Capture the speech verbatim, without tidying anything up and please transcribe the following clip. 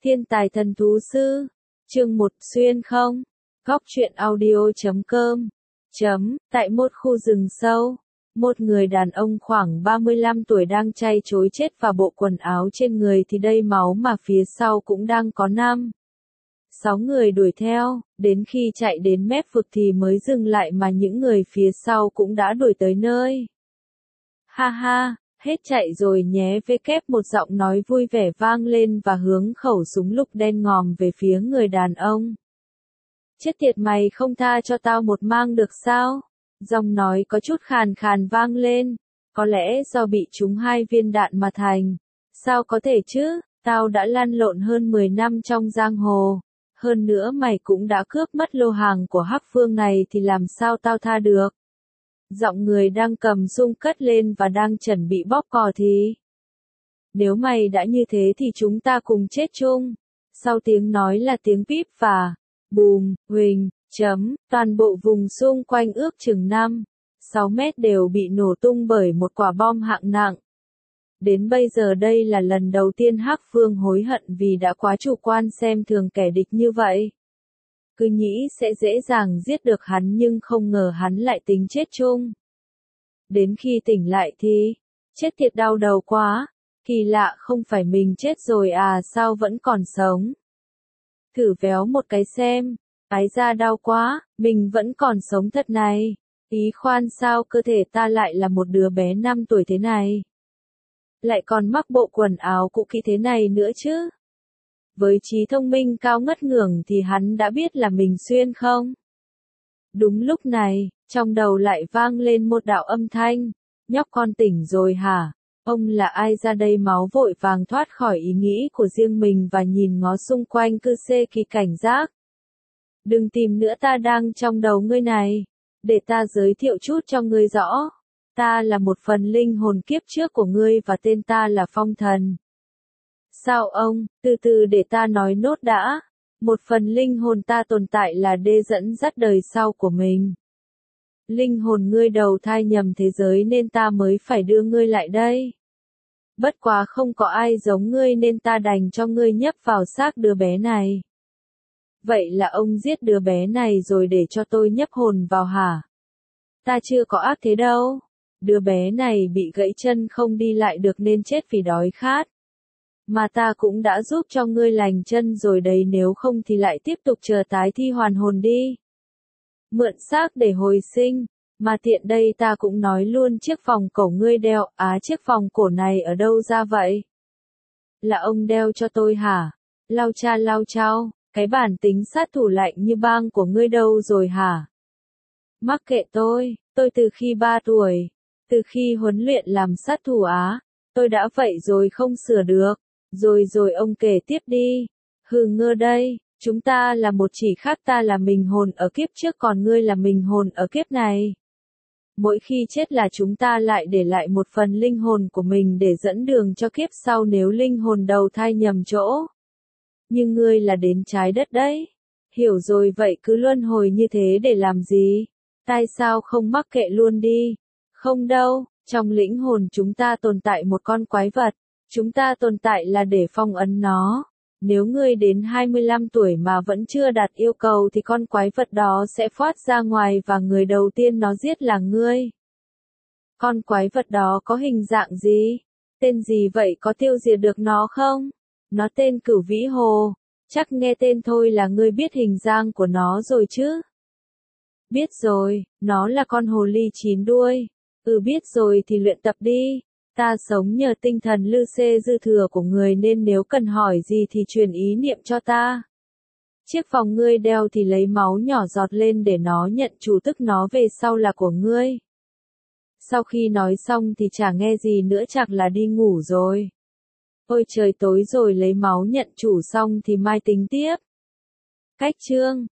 Thiên tài thần thú sư. Chương một xuyên không. Góc truyện audio.com. Chấm, tại một khu rừng sâu, một người đàn ông khoảng ba mươi lăm tuổi đang chay chối chết vào bộ quần áo trên người thì đầy máu mà phía sau cũng đang có năm. Sáu người đuổi theo, đến khi chạy đến mép vực thì mới dừng lại mà những người phía sau cũng đã đuổi tới nơi. Ha ha, hết chạy rồi nhé với kép một giọng nói vui vẻ vang lên và hướng khẩu súng lục đen ngòm về phía người đàn ông. Chết tiệt mày không tha cho tao một mang được sao? Giọng nói có chút khàn khàn vang lên, có lẽ do bị trúng hai viên đạn mà thành. Sao có thể chứ, tao đã lăn lộn hơn mười năm trong giang hồ. Hơn nữa mày cũng đã cướp mất lô hàng của Hắc Phương này thì làm sao tao tha được? Giọng người đang cầm súng cất lên và đang chuẩn bị bóp cò thì. Nếu mày đã như thế thì chúng ta cùng chết chung. Sau tiếng nói là tiếng píp và bùm, huỳnh, chấm, toàn bộ vùng xung quanh ước chừng năm, sáu mét đều bị nổ tung bởi một quả bom hạng nặng. Đến bây giờ đây là lần đầu tiên Hắc Phương hối hận vì đã quá chủ quan xem thường kẻ địch như vậy. Cứ nghĩ sẽ dễ dàng giết được hắn nhưng không ngờ hắn lại tính chết chung. Đến khi tỉnh lại thì, chết thiệt đau đầu quá, kỳ lạ không phải mình chết rồi à sao vẫn còn sống. Thử véo một cái xem, ái da đau quá, mình vẫn còn sống thật này. Ý khoan sao cơ thể ta lại là một đứa bé năm tuổi thế này. Lại còn mắc bộ quần áo cũ kỹ thế này nữa chứ. Với trí thông minh cao ngất ngưởng thì hắn đã biết là mình xuyên không. Đúng lúc này, trong đầu lại vang lên một đạo âm thanh. Nhóc con tỉnh rồi hả? Ông là ai ra đây? Máu vội vàng thoát khỏi ý nghĩ của riêng mình và nhìn ngó xung quanh cư xê kỳ cảnh giác. Đừng tìm nữa, ta đang trong đầu ngươi này. Để ta giới thiệu chút cho ngươi rõ. Ta là một phần linh hồn kiếp trước của ngươi và tên ta là Phong Thần. Sao ông, từ từ để ta nói nốt đã. Một phần linh hồn ta tồn tại là để dẫn dắt đời sau của mình. Linh hồn ngươi đầu thai nhầm thế giới nên ta mới phải đưa ngươi lại đây. Bất quá không có ai giống ngươi nên ta đành cho ngươi nhấp vào xác đứa bé này. Vậy là ông giết đứa bé này rồi để cho tôi nhấp hồn vào hả? Ta chưa có ác thế đâu. Đứa bé này bị gãy chân không đi lại được nên chết vì đói khát. Mà ta cũng đã giúp cho ngươi lành chân rồi đấy, nếu không thì lại tiếp tục chờ tái thi hoàn hồn đi. Mượn xác để hồi sinh, mà tiện đây ta cũng nói luôn, chiếc vòng cổ ngươi đeo, á chiếc vòng cổ này ở đâu ra vậy? Là ông đeo cho tôi hả? Lau cha lau chao, cái bản tính sát thủ lạnh như băng của ngươi đâu rồi hả? Mắc kệ tôi, tôi từ khi ba tuổi, từ khi huấn luyện làm sát thủ á, tôi đã vậy rồi không sửa được. Rồi rồi ông kể tiếp đi. Hừ ngơ đây, chúng ta là một chỉ khác, ta là mình hồn ở kiếp trước còn ngươi là mình hồn ở kiếp này. Mỗi khi chết là chúng ta lại để lại một phần linh hồn của mình để dẫn đường cho kiếp sau nếu linh hồn đầu thai nhầm chỗ. Nhưng ngươi là đến trái đất đấy. Hiểu rồi, vậy cứ luân hồi như thế để làm gì? Tại sao không mắc kệ luôn đi? Không đâu, trong lĩnh hồn chúng ta tồn tại một con quái vật. Chúng ta tồn tại là để phong ấn nó. Nếu ngươi đến hai mươi lăm tuổi mà vẫn chưa đạt yêu cầu thì con quái vật đó sẽ thoát ra ngoài và người đầu tiên nó giết là ngươi. Con quái vật đó có hình dạng gì? Tên gì vậy, có tiêu diệt được nó không? Nó tên Cửu Vĩ Hồ. Chắc nghe tên thôi là ngươi biết hình dạng của nó rồi chứ? Biết rồi, nó là con hồ ly chín đuôi. Ừ biết rồi thì luyện tập đi. Ta sống nhờ tinh thần lư xê dư thừa của người nên nếu cần hỏi gì thì truyền ý niệm cho ta. Chiếc vòng ngươi đeo thì lấy máu nhỏ giọt lên để nó nhận chủ, tức nó về sau là của ngươi. Sau khi nói xong thì chả nghe gì nữa, chắc là đi ngủ rồi. Ôi trời tối rồi, lấy máu nhận chủ xong thì mai tính tiếp. Cách chương